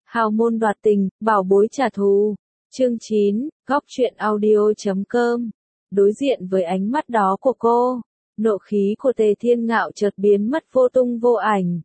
Hào môn đoạt tình, bảo bối trả thù. Chương 9, góc truyện audio.com. Đối diện với ánh mắt đó của cô, nộ khí của Tề Thiên Ngạo chợt biến mất vô tung vô ảnh.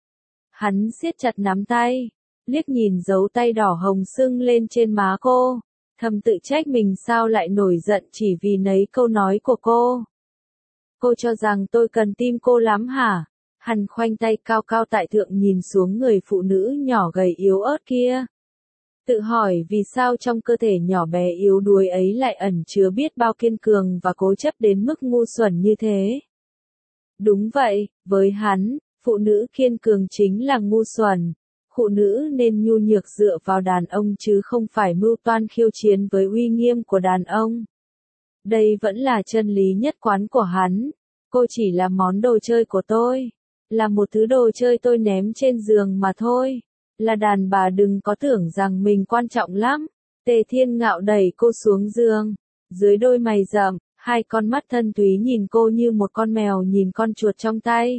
Hắn siết chặt nắm tay, liếc nhìn dấu tay đỏ hồng sưng lên trên má cô, thầm tự trách mình sao lại nổi giận chỉ vì nấy câu nói của cô. Cô cho rằng tôi cần tim cô lắm hả? Hắn khoanh tay cao cao tại thượng nhìn xuống người phụ nữ nhỏ gầy yếu ớt kia. Tự hỏi vì sao trong cơ thể nhỏ bé yếu đuối ấy lại ẩn chứa biết bao kiên cường và cố chấp đến mức ngu xuẩn như thế. Đúng vậy, với hắn, phụ nữ kiên cường chính là ngu xuẩn. Phụ nữ nên nhu nhược dựa vào đàn ông chứ không phải mưu toan khiêu chiến với uy nghiêm của đàn ông. Đây vẫn là chân lý nhất quán của hắn. Cô chỉ là món đồ chơi của tôi. Là một thứ đồ chơi tôi ném trên giường mà thôi. Là đàn bà đừng có tưởng rằng mình quan trọng lắm. Tề Thiên Ngạo đẩy cô xuống giường. Dưới đôi mày rậm, hai con mắt thân túy nhìn cô như một con mèo nhìn con chuột trong tay.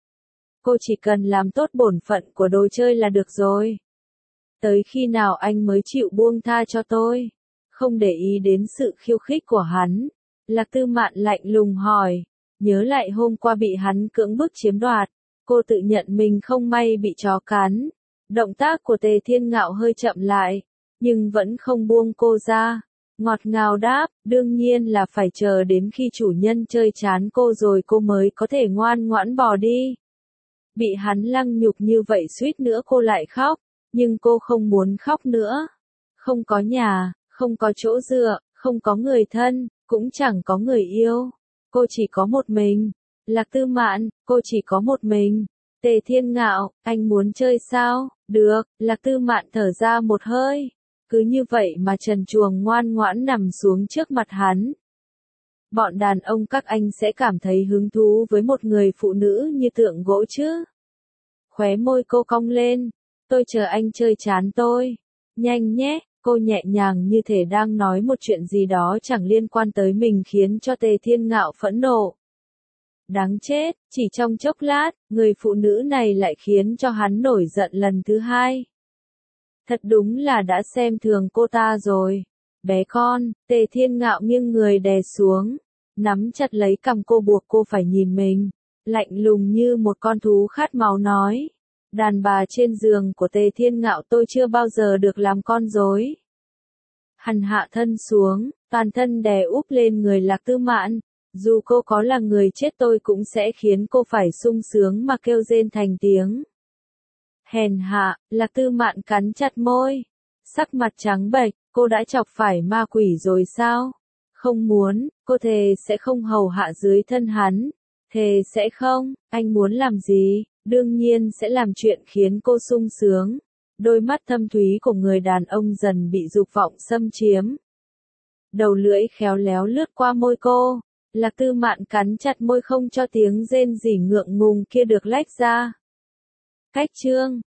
Cô chỉ cần làm tốt bổn phận của đồ chơi là được rồi. Tới khi nào anh mới chịu buông tha cho tôi? Không để ý đến sự khiêu khích của hắn. Lạc Tư Mạn lạnh lùng hỏi. Nhớ lại hôm qua bị hắn cưỡng bức chiếm đoạt. Cô tự nhận mình không may bị chó cắn. Động tác của Tề Thiên Ngạo hơi chậm lại, nhưng vẫn không buông cô ra. Ngọt ngào đáp, đương nhiên là phải chờ đến khi chủ nhân chơi chán cô rồi cô mới có thể ngoan ngoãn bỏ đi. Bị hắn lăng nhục như vậy suýt nữa cô lại khóc, nhưng cô không muốn khóc nữa. Không có nhà, không có chỗ dựa, không có người thân, cũng chẳng có người yêu. Cô chỉ có một mình. Lạc Tư Mạn, cô chỉ có một mình. Tề Thiên Ngạo, anh muốn chơi sao? Được, Lạc Tư Mạn thở ra một hơi. Cứ như vậy mà trần truồng ngoan ngoãn nằm xuống trước mặt hắn. Bọn đàn ông các anh sẽ cảm thấy hứng thú với một người phụ nữ như tượng gỗ chứ? Khóe môi cô cong lên. Tôi chờ anh chơi chán tôi. Nhanh nhé, cô nhẹ nhàng như thể đang nói một chuyện gì đó chẳng liên quan tới mình khiến cho Tề Thiên Ngạo phẫn nộ. Đáng chết, chỉ trong chốc lát, người phụ nữ này lại khiến cho hắn nổi giận lần thứ hai. Thật đúng là đã xem thường cô ta rồi. Bé con, Tề Thiên Ngạo nghiêng người đè xuống, nắm chặt lấy cằm cô buộc cô phải nhìn mình, lạnh lùng như một con thú khát máu nói. Đàn bà trên giường của Tề Thiên Ngạo tôi chưa bao giờ được làm con rối. Hắn hạ thân xuống, toàn thân đè úp lên người Lạc Tư Mạn. Dù cô có là người chết tôi cũng sẽ khiến cô phải sung sướng mà kêu rên thành tiếng. Hèn hạ, Lạc Tư Mạn cắn chặt môi. Sắc mặt trắng bệch, cô đã chọc phải ma quỷ rồi sao? Không muốn, cô thề sẽ không hầu hạ dưới thân hắn. Thề sẽ không, anh muốn làm gì? Đương nhiên sẽ làm chuyện khiến cô sung sướng. Đôi mắt thâm thúy của người đàn ông dần bị dục vọng xâm chiếm. Đầu lưỡi khéo léo lướt qua môi cô. Lạc Tư Mạn cắn chặt môi không cho tiếng rên rỉ ngượng ngùng kia được lách ra. Cách chương